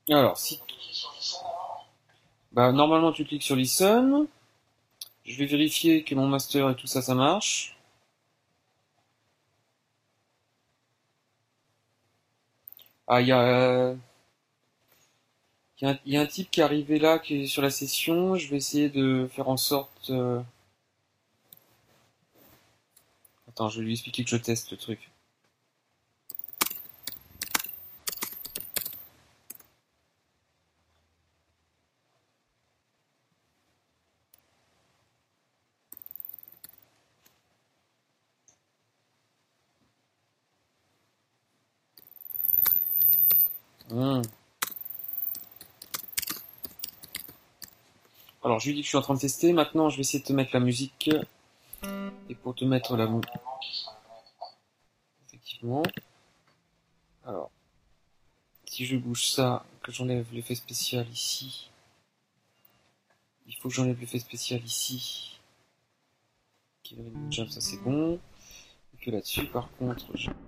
Alors, si, bah, normalement, tu cliques sur Listen. Je vais vérifier que mon master et tout ça, ça marche. Ah, il y a un type qui est arrivé là, qui est sur la session. Je vais essayer de faire en sorte. Attends, je vais lui expliquer que je teste le truc. Hmm. Alors, je lui dis que je suis en train de tester. Maintenant, je vais essayer de te mettre la musique. Et pour te mettre la musique, effectivement. Alors, si je bouge ça, que j'enlève l'effet spécial ici. Il faut que j'enlève l'effet spécial ici. Killer Jump, ça c'est bon. Et que là-dessus, par contre,